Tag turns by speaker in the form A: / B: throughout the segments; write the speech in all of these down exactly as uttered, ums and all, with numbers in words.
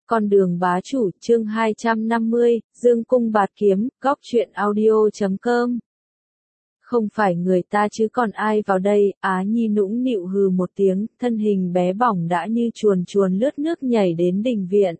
A: Con đường bá chủ, chương hai trăm năm mươi, Dương Cung Bạt Kiếm, góc truyện audio chấm com. Không phải người ta chứ còn ai vào đây, Á Nhi nũng nịu hừ một tiếng, thân hình bé bỏng đã như chuồn chuồn lướt nước nhảy đến đình viện.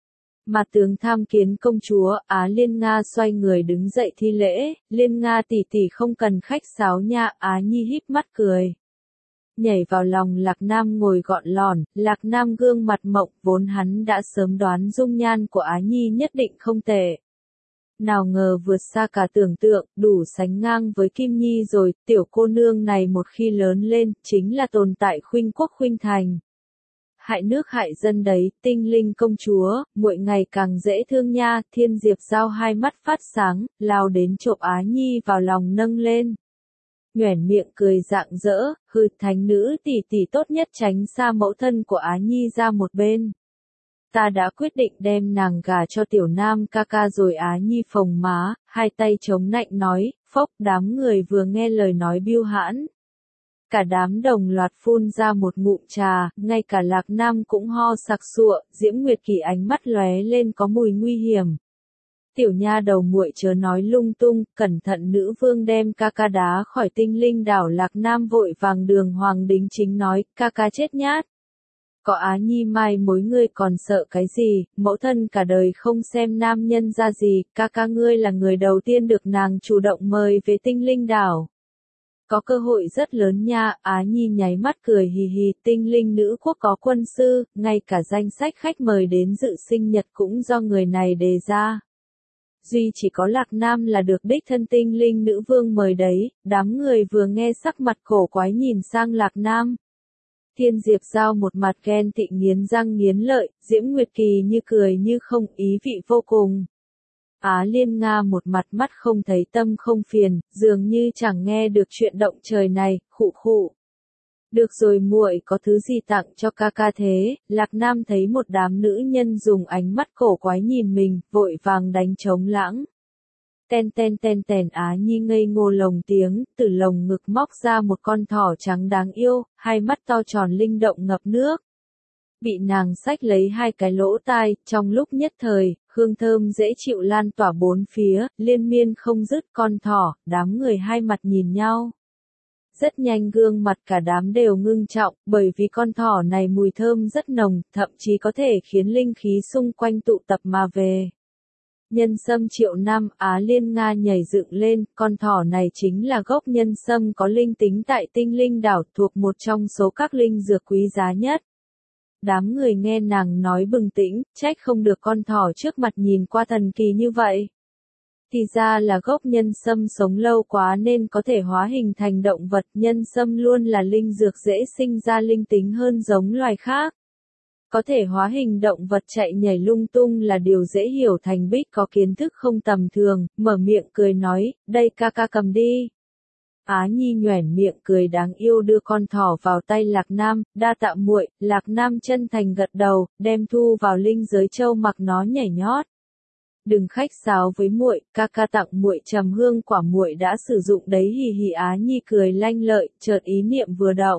A: Mà tướng tham kiến công chúa, Á Liên Nga xoay người đứng dậy thi lễ, Liên Nga tỷ tỷ không cần khách sáo nha, Á Nhi híp mắt cười. Nhảy vào lòng Lạc Nam ngồi gọn lòn, Lạc Nam gương mặt mộng, vốn hắn đã sớm đoán dung nhan của Á Nhi nhất định không tệ. Nào ngờ vượt xa cả tưởng tượng, đủ sánh ngang với Kim Nhi rồi, tiểu cô nương này một khi lớn lên, chính là tồn tại khuynh quốc khuynh thành. Hại nước hại dân đấy, Tinh Linh công chúa, muội ngày càng dễ thương nha, Thiên Diệp Giao hai mắt phát sáng, lao đến chộp Á Nhi vào lòng nâng lên. Nhoẻn miệng cười rạng rỡ, hừ, thánh nữ tỷ tỷ tốt nhất tránh xa mẫu thân của Á Nhi ra một bên. Ta đã quyết định đem nàng gả cho tiểu nam ca ca rồi. Á Nhi phồng má, hai tay chống nạnh nói, phốc, đám người vừa nghe lời nói biêu hãn. Cả đám đồng loạt phun ra một ngụm trà, ngay cả Lạc Nam cũng ho sặc sụa, Diễm Nguyệt Kỳ ánh mắt lóe lên có mùi nguy hiểm. Tiểu nha đầu muội chớ nói lung tung, cẩn thận nữ vương đem ca ca đá khỏi Tinh Linh đảo. Lạc Nam vội vàng đường hoàng đính chính nói, ca ca chết nhát. Có Á Nhi mai mối ngươi còn sợ cái gì, mẫu thân cả đời không xem nam nhân ra gì, ca ca ngươi là người đầu tiên được nàng chủ động mời về Tinh Linh đảo. Có cơ hội rất lớn nha, Á Nhi nháy mắt cười hì hì, Tinh Linh nữ quốc có quân sư, ngay cả danh sách khách mời đến dự sinh nhật cũng do người này đề ra. Duy chỉ có Lạc Nam là được đích thân Tinh Linh nữ vương mời đấy, đám người vừa nghe sắc mặt cổ quái nhìn sang Lạc Nam. Thiên Diệp Giao một mặt ghen tị nghiến răng nghiến lợi, Diễm Nguyệt Kỳ như cười như không, ý vị vô cùng. Á Liên Nga một mặt mắt không thấy tâm không phiền, dường như chẳng nghe được chuyện động trời này, khụ khụ. Được rồi muội có thứ gì tặng cho ca ca thế, Lạc Nam thấy một đám nữ nhân dùng ánh mắt cổ quái nhìn mình, vội vàng đánh trống lãng. Ten ten ten ten Á Nhi ngây ngô lồng tiếng, từ lồng ngực móc ra một con thỏ trắng đáng yêu, hai mắt to tròn linh động ngập nước. Bị nàng xách lấy hai cái lỗ tai, trong lúc nhất thời, hương thơm dễ chịu lan tỏa bốn phía, liên miên không dứt. Con thỏ, đám người hai mặt nhìn nhau. Rất nhanh gương mặt cả đám đều ngưng trọng, bởi vì con thỏ này mùi thơm rất nồng, thậm chí có thể khiến linh khí xung quanh tụ tập mà về. Nhân sâm triệu năm, Á Liên Nga nhảy dựng lên, con thỏ này chính là gốc nhân sâm có linh tính tại Tinh Linh đảo, thuộc một trong số các linh dược quý giá nhất. Đám người nghe nàng nói bừng tỉnh, trách không được con thỏ trước mặt nhìn qua thần kỳ như vậy. Thì ra là gốc nhân sâm sống lâu quá nên có thể hóa hình thành động vật. Nhân sâm luôn là linh dược dễ sinh ra linh tính hơn giống loài khác. Có thể hóa hình động vật chạy nhảy lung tung là điều dễ hiểu. Thành Bích có kiến thức không tầm thường, mở miệng cười nói, đây ca ca cầm đi. Á Nhi nhoẻn miệng cười đáng yêu đưa con thỏ vào tay Lạc Nam, đa tạ muội. Lạc Nam chân thành gật đầu, đem thu vào linh giới châu mặc nó nhảy nhót. Đừng khách sáo với muội, ca ca tặng muội trầm hương quả muội đã sử dụng đấy hì hì. Á Nhi cười lanh lợi, chợt ý niệm vừa động.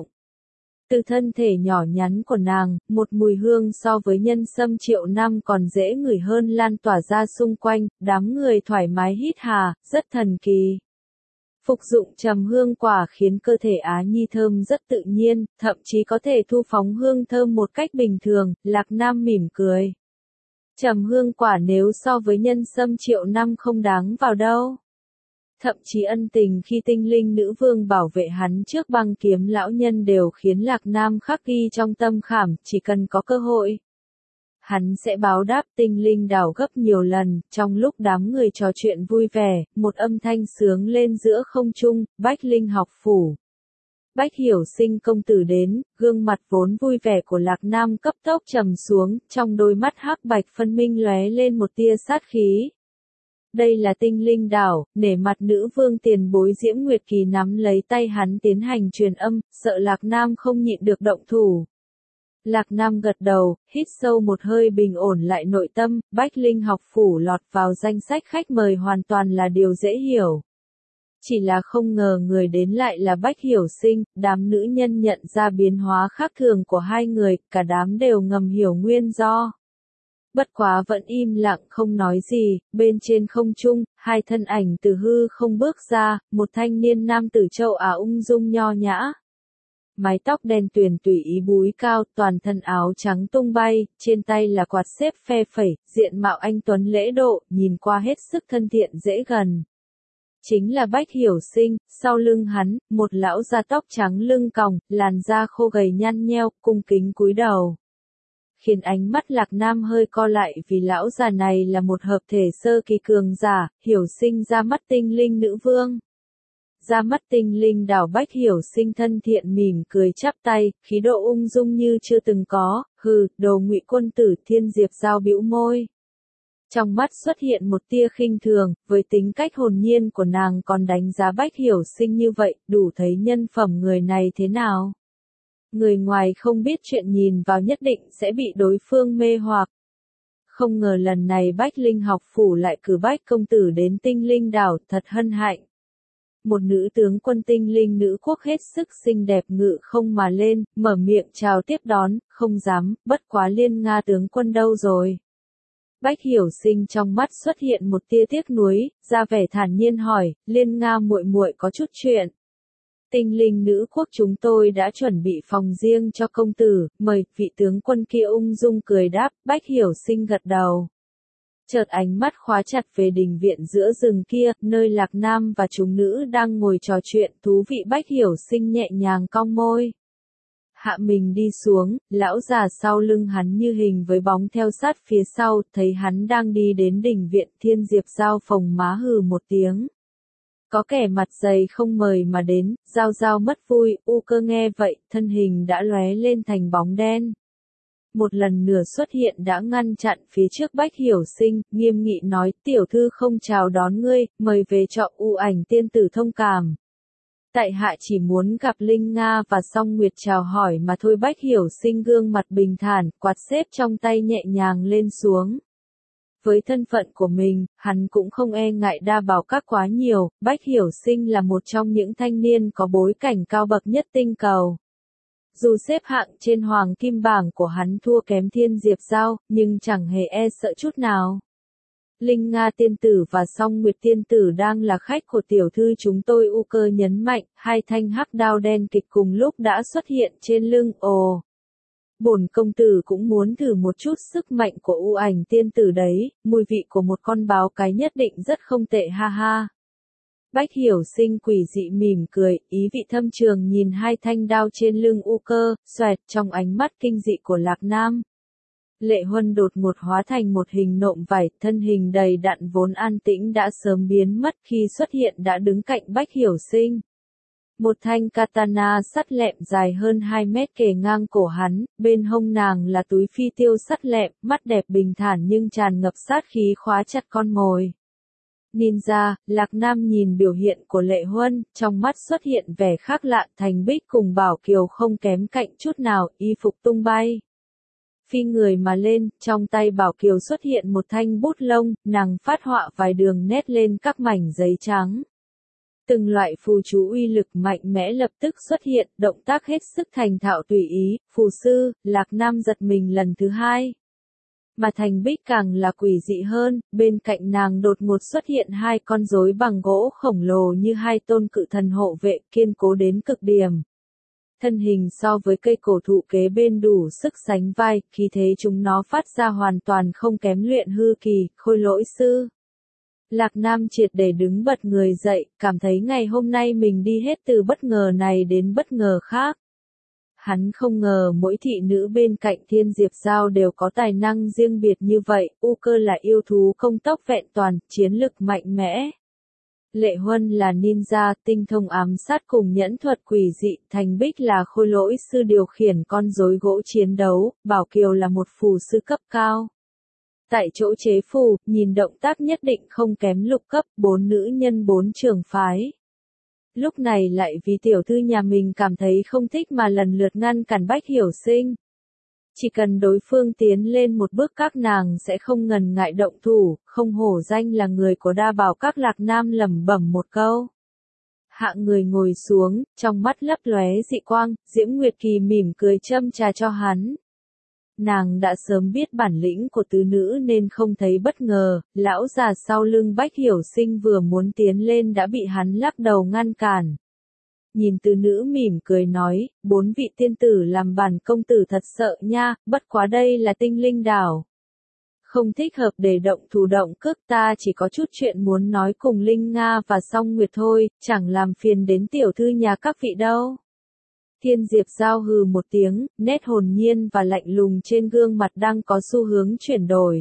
A: Từ thân thể nhỏ nhắn của nàng, một mùi hương so với nhân sâm triệu năm còn dễ ngửi hơn lan tỏa ra xung quanh, đám người thoải mái hít hà, rất thần kỳ. Phục dụng trầm hương quả khiến cơ thể Á Nhi thơm rất tự nhiên, thậm chí có thể thu phóng hương thơm một cách bình thường. Lạc Nam mỉm cười. Trầm hương quả nếu so với nhân sâm triệu năm không đáng vào đâu. Thậm chí ân tình khi Tinh Linh nữ vương bảo vệ hắn trước băng kiếm lão nhân đều khiến Lạc Nam khắc ghi trong tâm khảm, chỉ cần có cơ hội. Hắn sẽ báo đáp Tinh Linh đảo gấp nhiều lần. Trong lúc đám người trò chuyện vui vẻ, một âm thanh sướng lên giữa không trung, Bách Linh học phủ. Bách Hiểu Sinh công tử đến, gương mặt vốn vui vẻ của Lạc Nam cấp tốc trầm xuống, trong đôi mắt hắc bạch phân minh lóe lên một tia sát khí. Đây là Tinh Linh đảo, nể mặt nữ vương tiền bối Diễm Nguyệt Kỳ nắm lấy tay hắn tiến hành truyền âm, sợ Lạc Nam không nhịn được động thủ. Lạc Nam gật đầu, hít sâu một hơi bình ổn lại nội tâm, Bách Linh học phủ lọt vào danh sách khách mời hoàn toàn là điều dễ hiểu. Chỉ là không ngờ người đến lại là Bách Hiểu Sinh, đám nữ nhân nhận ra biến hóa khác thường của hai người, cả đám đều ngầm hiểu nguyên do. Bất quá vẫn im lặng không nói gì, bên trên không trung, hai thân ảnh từ hư không bước ra, một thanh niên nam tử châu Á ung dung nho nhã. Mái tóc đen tuyền tùy ý búi cao, toàn thân áo trắng tung bay, trên tay là quạt xếp phe phẩy, diện mạo anh tuấn lễ độ, nhìn qua hết sức thân thiện dễ gần. Chính là Bách Hiểu Sinh, sau lưng hắn, một lão da tóc trắng lưng còng, làn da khô gầy nhăn nheo, cung kính cúi đầu. Khiến ánh mắt Lạc Nam hơi co lại vì lão già này là một hợp thể sơ kỳ cường giả, Hiểu Sinh ra mắt tinh linh nữ vương. Ra mắt tinh linh đảo Bách Hiểu Sinh thân thiện mỉm cười chắp tay, khí độ ung dung như chưa từng có, hừ, đồ ngụy quân tử Thiên Diệp Giao bĩu môi. Trong mắt xuất hiện một tia khinh thường, với tính cách hồn nhiên của nàng còn đánh giá Bách Hiểu Sinh như vậy, đủ thấy nhân phẩm người này thế nào. Người ngoài không biết chuyện nhìn vào nhất định sẽ bị đối phương mê hoặc. Không ngờ lần này Bách Linh học phủ lại cử Bách công tử đến tinh linh đảo, thật hân hạnh. Một nữ tướng quân tinh linh nữ quốc hết sức xinh đẹp ngự không mà lên, mở miệng chào tiếp đón, không dám, bất quá Liên Nga tướng quân đâu rồi. Bách Hiểu Sinh trong mắt xuất hiện một tia tiếc nuối, ra vẻ thản nhiên hỏi, Liên Nga muội muội có chút chuyện. Tinh linh nữ quốc chúng tôi đã chuẩn bị phòng riêng cho công tử, mời, vị tướng quân kia ung dung cười đáp, Bách Hiểu Sinh gật đầu. Chợt ánh mắt khóa chặt về đình viện giữa rừng kia, nơi Lạc Nam và chúng nữ đang ngồi trò chuyện, thú vị. Bách Hiểu Sinh nhẹ nhàng cong môi. Hạ mình đi xuống, lão già sau lưng hắn như hình với bóng theo sát phía sau, thấy hắn đang đi đến đình viện, Thiên Diệp Giao phồng má hừ một tiếng. Có kẻ mặt dày không mời mà đến, Giao Giao mất vui, U Cơ nghe vậy, thân hình đã lóe lên thành bóng đen. Một lần nửa xuất hiện đã ngăn chặn phía trước Bách Hiểu Sinh, nghiêm nghị nói, tiểu thư không chào đón ngươi, mời về trọ U Ảnh tiên tử thông cảm. Tại hạ chỉ muốn gặp Linh Nga và Song Nguyệt chào hỏi mà thôi. Bách Hiểu Sinh gương mặt bình thản, quạt xếp trong tay nhẹ nhàng lên xuống. Với thân phận của mình, hắn cũng không e ngại đa bảo các quá nhiều, Bách Hiểu Sinh là một trong những thanh niên có bối cảnh cao bậc nhất tinh cầu. Dù xếp hạng trên hoàng kim bảng của hắn thua kém Thiên Diệp Giao, nhưng chẳng hề e sợ chút nào. Linh Nga tiên tử và Song Nguyệt tiên tử đang là khách của tiểu thư chúng tôi. U Cơ nhấn mạnh, hai thanh hắc đao đen kịch cùng lúc đã xuất hiện trên lưng. Ồ! Bổn công tử cũng muốn thử một chút sức mạnh của U Ảnh tiên tử đấy, mùi vị của một con báo cái nhất định rất không tệ ha ha. Bách Hiểu Sinh quỷ dị mỉm cười, ý vị thâm trường nhìn hai thanh đao trên lưng U Cơ, xoẹt trong ánh mắt kinh dị của Lạc Nam. Lệ Huân đột ngột hóa thành một hình nộm vải, thân hình đầy đặn vốn an tĩnh đã sớm biến mất, khi xuất hiện đã đứng cạnh Bách Hiểu Sinh. Một thanh katana sắt lẹm dài hơn hai mét kề ngang cổ hắn, bên hông nàng là túi phi tiêu sắt lẹm, mắt đẹp bình thản nhưng tràn ngập sát khí khóa chặt con mồi. Ninja, Lạc Nam nhìn biểu hiện của Lệ Huân, trong mắt xuất hiện vẻ khác lạ. Thành Bích cùng Bảo Kiều không kém cạnh chút nào, y phục tung bay. Phi người mà lên, trong tay Bảo Kiều xuất hiện một thanh bút lông, nàng phát họa vài đường nét lên các mảnh giấy trắng. Từng loại phù chú uy lực mạnh mẽ lập tức xuất hiện, động tác hết sức thành thạo tùy ý. Phù sư, Lạc Nam giật mình lần thứ hai. Mà Thành Bích càng là quỷ dị hơn, bên cạnh nàng đột ngột xuất hiện hai con rối bằng gỗ khổng lồ như hai tôn cự thần hộ vệ, kiên cố đến cực điểm. Thân hình so với cây cổ thụ kế bên đủ sức sánh vai, khí thế chúng nó phát ra hoàn toàn không kém luyện hư kỳ, Khôi Lỗi sư. Lạc Nam triệt để đứng bật người dậy, cảm thấy ngày hôm nay mình đi hết từ bất ngờ này đến bất ngờ khác. Hắn không ngờ mỗi thị nữ bên cạnh Thiên Diệp Giao đều có tài năng riêng biệt như vậy. U Cơ là yêu thú công tốc vẹn toàn, chiến lực mạnh mẽ. Lệ Huân là ninja, tinh thông ám sát cùng nhẫn thuật quỷ dị. Thành Bích là khôi lỗi sư điều khiển con rối gỗ chiến đấu. Bảo Kiều là một phù sư cấp cao. Tại chỗ chế phù, nhìn động tác nhất định không kém lục cấp, bốn nữ nhân bốn trường phái. Lúc này lại vì tiểu thư nhà mình cảm thấy không thích mà lần lượt ngăn cản Bách Hiểu Sinh. Chỉ cần đối phương tiến lên một bước các nàng sẽ không ngần ngại động thủ, không hổ danh là người của đa bảo các. Lạc Nam lẩm bẩm một câu. Hạ người ngồi xuống, trong mắt lấp lóe dị quang, Diễm Nguyệt Kỳ mỉm cười châm trà cho hắn. Nàng đã sớm biết bản lĩnh của tứ nữ nên không thấy bất ngờ, lão già sau lưng Bách Hiểu Sinh vừa muốn tiến lên đã bị hắn lắc đầu ngăn cản. Nhìn tứ nữ mỉm cười nói, bốn vị tiên tử làm bản công tử thật sợ nha, bất quá đây là tinh linh đảo. Không thích hợp để động thủ động cước, ta chỉ có chút chuyện muốn nói cùng Linh Nga và Song Nguyệt thôi, chẳng làm phiền đến tiểu thư nhà các vị đâu. Thiên Diệp Giao hừ một tiếng, nét hồn nhiên và lạnh lùng trên gương mặt đang có xu hướng chuyển đổi.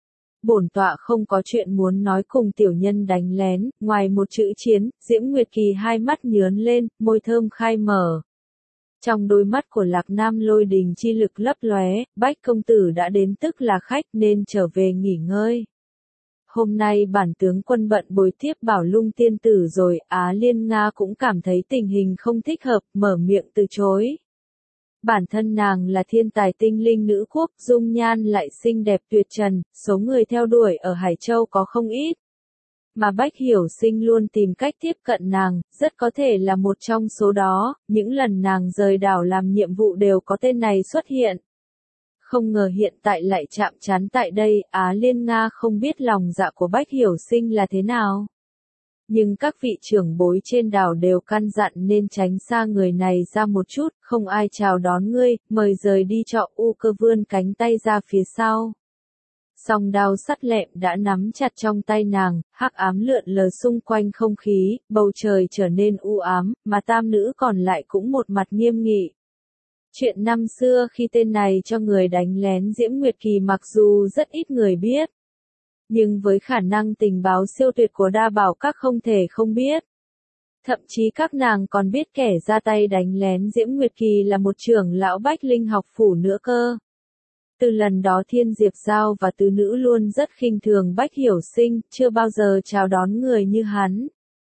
A: Bổn tọa không có chuyện muốn nói cùng tiểu nhân đánh lén, ngoài một chữ chiến, Diễm Nguyệt Kỳ hai mắt nhướn lên, môi thơm khai mở. Trong đôi mắt của Lạc Nam lôi đình chi lực lấp lóe, Bách công tử đã đến tức là khách nên trở về nghỉ ngơi. Hôm nay bản tướng quân bận bồi tiếp Bảo Lung tiên tử rồi, Á Liên Nga cũng cảm thấy tình hình không thích hợp, mở miệng từ chối. Bản thân nàng là thiên tài tinh linh nữ quốc, dung nhan lại xinh đẹp tuyệt trần, số người theo đuổi ở Hải Châu có không ít. Mà Bách Hiểu Sinh luôn tìm cách tiếp cận nàng, rất có thể là một trong số đó, những lần nàng rời đảo làm nhiệm vụ đều có tên này xuất hiện. Không ngờ hiện tại lại chạm trán tại đây, Á Liên Nga không biết lòng dạ của Bách Hiểu Sinh là thế nào. Nhưng các vị trưởng bối trên đảo đều căn dặn nên tránh xa người này ra một chút, không ai chào đón ngươi, mời rời đi trọ. U Cơ vươn cánh tay ra phía sau. Song đao sắt lẹm đã nắm chặt trong tay nàng, hắc ám lượn lờ xung quanh không khí, bầu trời trở nên u ám, mà tam nữ còn lại cũng một mặt nghiêm nghị. Chuyện năm xưa khi tên này cho người đánh lén Diễm Nguyệt Kỳ mặc dù rất ít người biết. Nhưng với khả năng tình báo siêu tuyệt của đa bảo các không thể không biết. Thậm chí các nàng còn biết kẻ ra tay đánh lén Diễm Nguyệt Kỳ là một trưởng lão Bách Linh học phủ nữa cơ. Từ lần đó Thiên Diệp Giao và tứ nữ luôn rất khinh thường Bách Hiểu Sinh, chưa bao giờ chào đón người như hắn.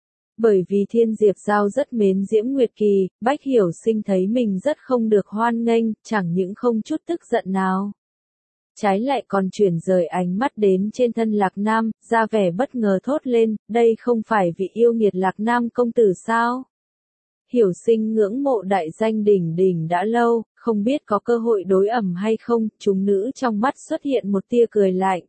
A: Bởi vì Thiên Diệp Giao rất mến Diễm Nguyệt Kỳ, Bách Hiểu Sinh thấy mình rất không được hoan nghênh, chẳng những không chút tức giận nào. Trái lại còn chuyển rời ánh mắt đến trên thân Lạc Nam, ra vẻ bất ngờ thốt lên, đây không phải vị yêu nghiệt Lạc Nam công tử sao? Hiểu Sinh ngưỡng mộ đại danh đỉnh đỉnh đã lâu, không biết có cơ hội đối ẩm hay không, chúng nữ trong mắt xuất hiện một tia cười lạnh.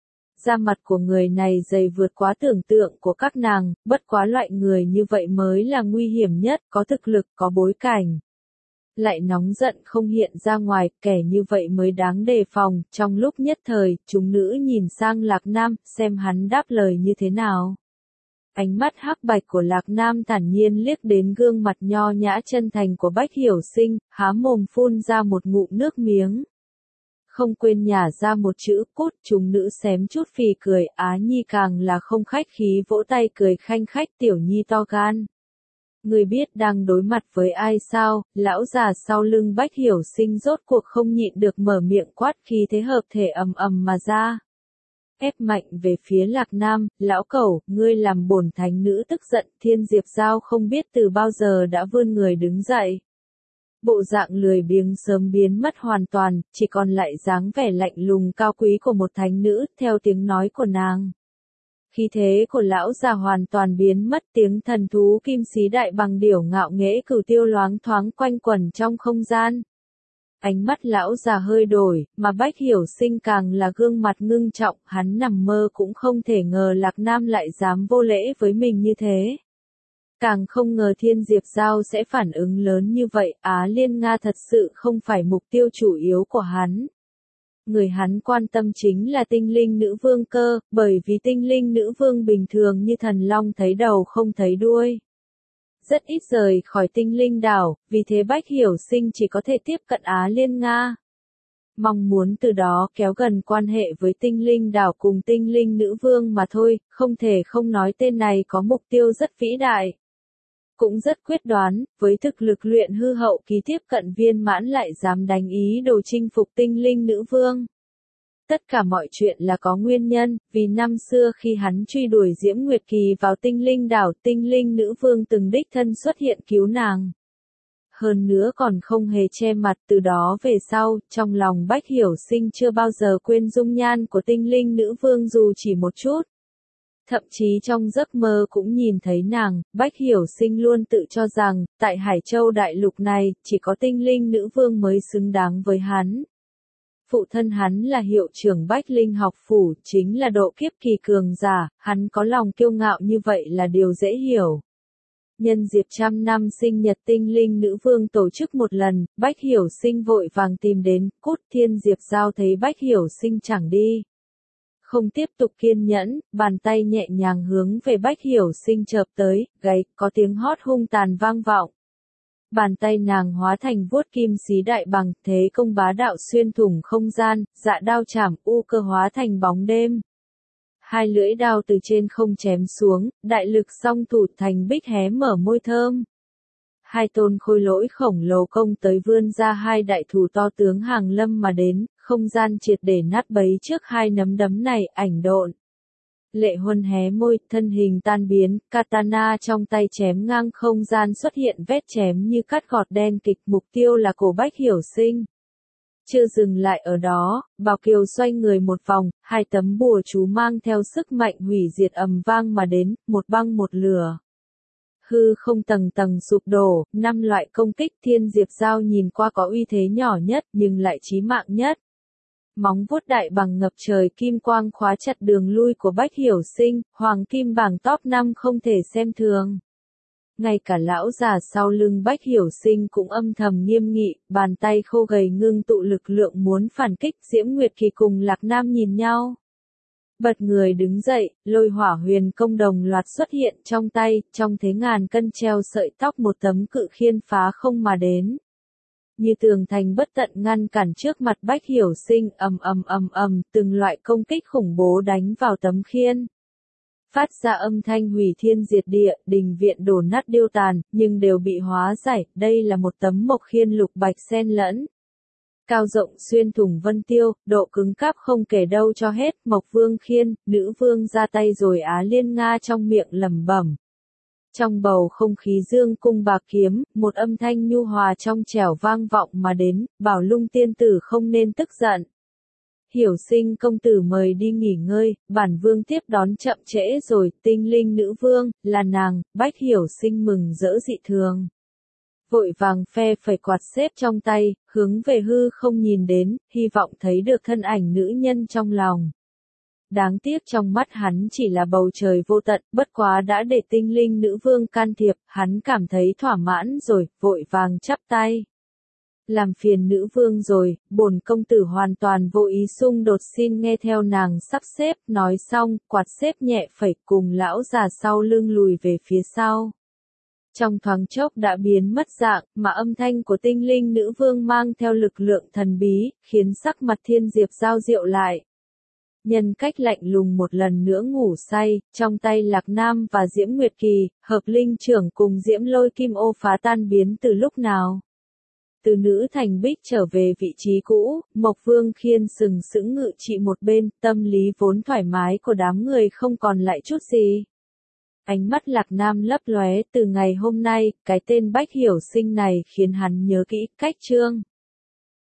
A: Da mặt của người này dày vượt quá tưởng tượng của các nàng, bất quá loại người như vậy mới là nguy hiểm nhất, có thực lực, có bối cảnh. Lại nóng giận không hiện ra ngoài, kẻ như vậy mới đáng đề phòng, trong lúc nhất thời, chúng nữ nhìn sang Lạc Nam, xem hắn đáp lời như thế nào. Ánh mắt hắc bạch của Lạc Nam thản nhiên liếc đến gương mặt nho nhã chân thành của Bách Hiểu Sinh, há mồm phun ra một ngụm nước miếng. Không quên nhả ra một chữ cút, chúng nữ xém chút phì cười, Á Nhi càng là không khách khí vỗ tay cười khanh khách, tiểu nhi to gan. Người biết đang đối mặt với ai sao? Lão già sau lưng Bách Hiểu Sinh rốt cuộc không nhịn được mở miệng quát, khí thế hợp thể ầm ầm mà ra. Ép mạnh về phía Lạc Nam, lão cẩu, ngươi làm bổn thánh nữ tức giận. Thiên Diệp Giao không biết từ bao giờ đã vươn người đứng dậy. Bộ dạng lười biếng sớm biến mất hoàn toàn, chỉ còn lại dáng vẻ lạnh lùng cao quý của một thánh nữ, theo tiếng nói của nàng. Khí thế của lão già hoàn toàn biến mất, tiếng thần thú kim xí đại bằng điểu ngạo nghễ cửu tiêu loáng thoáng quanh quẩn trong không gian. Ánh mắt lão già hơi đổi, mà Bách Hiểu Sinh càng là gương mặt ngưng trọng, hắn nằm mơ cũng không thể ngờ Lạc Nam lại dám vô lễ với mình như thế. Càng không ngờ Thiên Diệp Giao sẽ phản ứng lớn như vậy, Á Liên Nga thật sự không phải mục tiêu chủ yếu của hắn. Người hắn quan tâm chính là tinh linh nữ vương cơ, bởi vì tinh linh nữ vương bình thường như thần long thấy đầu không thấy đuôi. Rất ít rời khỏi tinh linh đảo, vì thế Bách Hiểu Sinh chỉ có thể tiếp cận Á Liên Nga. Mong muốn từ đó kéo gần quan hệ với tinh linh đảo cùng tinh linh nữ vương mà thôi, không thể không nói tên này có mục tiêu rất vĩ đại. Cũng rất quyết đoán, với thực lực luyện hư hậu kỳ tiếp cận viên mãn lại dám đánh ý đồ chinh phục tinh linh nữ vương. Tất cả mọi chuyện là có nguyên nhân, vì năm xưa khi hắn truy đuổi Diễm Nguyệt Kỳ vào tinh linh đảo, tinh linh nữ vương từng đích thân xuất hiện cứu nàng. Hơn nữa còn không hề che mặt, từ đó về sau, trong lòng Bách Hiểu Sinh chưa bao giờ quên dung nhan của tinh linh nữ vương dù chỉ một chút. Thậm chí trong giấc mơ cũng nhìn thấy nàng, Bách Hiểu Sinh luôn tự cho rằng, tại Hải Châu đại lục này, chỉ có tinh linh nữ vương mới xứng đáng với hắn. phụ thân hắn là hiệu trưởng Bách Linh học phủ, chính là độ kiếp kỳ cường giả, hắn có lòng kiêu ngạo như vậy là điều dễ hiểu. Nhân dịp trăm năm sinh nhật tinh linh nữ vương tổ chức một lần, Bách Hiểu Sinh vội vàng tìm đến, Cút Thiên Diệp Giao thấy Bách Hiểu Sinh chẳng đi. Không tiếp tục kiên nhẫn, bàn tay nhẹ nhàng hướng về Bách Hiểu Sinh chợp tới, gáy, có tiếng hót hung tàn vang vọng. Bàn tay nàng hóa thành vuốt kim xí đại bằng, thế công bá đạo xuyên thủng không gian, dạ đao chảm u cơ hóa thành bóng đêm. Hai lưỡi đao từ trên không chém xuống, đại lực song thủ thành bích hé mở môi thơm. Hai tôn khôi lỗi khổng lồ công tới vươn ra hai đại thủ to tướng hàng lâm mà đến, không gian triệt để nát bấy trước hai nắm đấm này, ảnh độn. Lệ Huân hé môi, thân hình tan biến, katana trong tay chém ngang không gian xuất hiện vết chém như cắt gọt đen kịch, mục tiêu là cổ Bách Hiểu Sinh. Chưa dừng lại ở đó, Bảo Kiều xoay người một vòng, hai tấm bùa chú mang theo sức mạnh hủy diệt ầm vang mà đến, một băng một lửa. Hư không tầng tầng sụp đổ, năm loại công kích Thiên Diệp Giao nhìn qua có uy thế nhỏ nhất nhưng lại chí mạng nhất. Móng vuốt đại bằng ngập trời kim quang khóa chặt đường lui của Bách Hiểu Sinh, hoàng kim bảng top năm không thể xem thường. Ngay cả lão già sau lưng Bách Hiểu Sinh cũng âm thầm nghiêm nghị, bàn tay khô gầy ngưng tụ lực lượng muốn phản kích. Diễm Nguyệt Kỳ cùng Lạc Nam nhìn nhau. Bật người đứng dậy, lôi hỏa huyền công đồng loạt xuất hiện trong tay, trong thế ngàn cân treo sợi tóc một tấm cự khiên phá không mà đến. Như tường thành bất tận ngăn cản trước mặt Bách Hiểu Sinh, ầm ầm ầm ầm, từng loại công kích khủng bố đánh vào tấm khiên. Phát ra âm thanh hủy thiên diệt địa, đình viện đổ nát điêu tàn, nhưng đều bị hóa giải, đây là một tấm mộc khiên lục bạch xen lẫn. Cao rộng xuyên thủng vân tiêu, độ cứng cáp không kể đâu cho hết, Mộc Vương khiên, nữ vương ra tay rồi Á Liên Nga trong miệng lẩm bẩm. Trong bầu không khí dương cung bạc kiếm, một âm thanh nhu hòa trong trẻo vang vọng mà đến, bảo Lung tiên tử không nên tức giận. Hiểu Sinh công tử mời đi nghỉ ngơi, bản vương tiếp đón chậm trễ rồi, tinh linh nữ vương, là nàng. Bách Hiểu Sinh mừng rỡ dị thường. Vội vàng phe phẩy quạt xếp trong tay, hướng về hư không nhìn đến, hy vọng thấy được thân ảnh nữ nhân trong lòng. Đáng tiếc trong mắt hắn chỉ là bầu trời vô tận, bất quá đã để tinh linh nữ vương can thiệp, hắn cảm thấy thỏa mãn rồi, vội vàng chắp tay. Làm phiền nữ vương rồi, bổn công tử hoàn toàn vô ý xung đột, xin nghe theo nàng sắp xếp. Nói xong, quạt xếp nhẹ phẩy cùng lão già sau lưng lùi về phía sau. Trong thoáng chốc đã biến mất dạng, mà âm thanh của tinh linh nữ vương mang theo lực lượng thần bí, khiến sắc mặt Thiên Diệp Giao dịu lại. Nhân cách lạnh lùng một lần nữa ngủ say, trong tay Lạc Nam và Diễm Nguyệt Kỳ, hợp linh trưởng cùng Diễm Lôi Kim Ô phá tan biến từ lúc nào. Từ nữ thành bích trở về vị trí cũ, Mộc Vương khiên sừng sững ngự trị một bên, tâm lý vốn thoải mái của đám người không còn lại chút gì. Ánh mắt Lạc Nam lấp lóe, từ ngày hôm nay, cái tên Bách Hiểu Sinh này khiến hắn nhớ kỹ cách chương.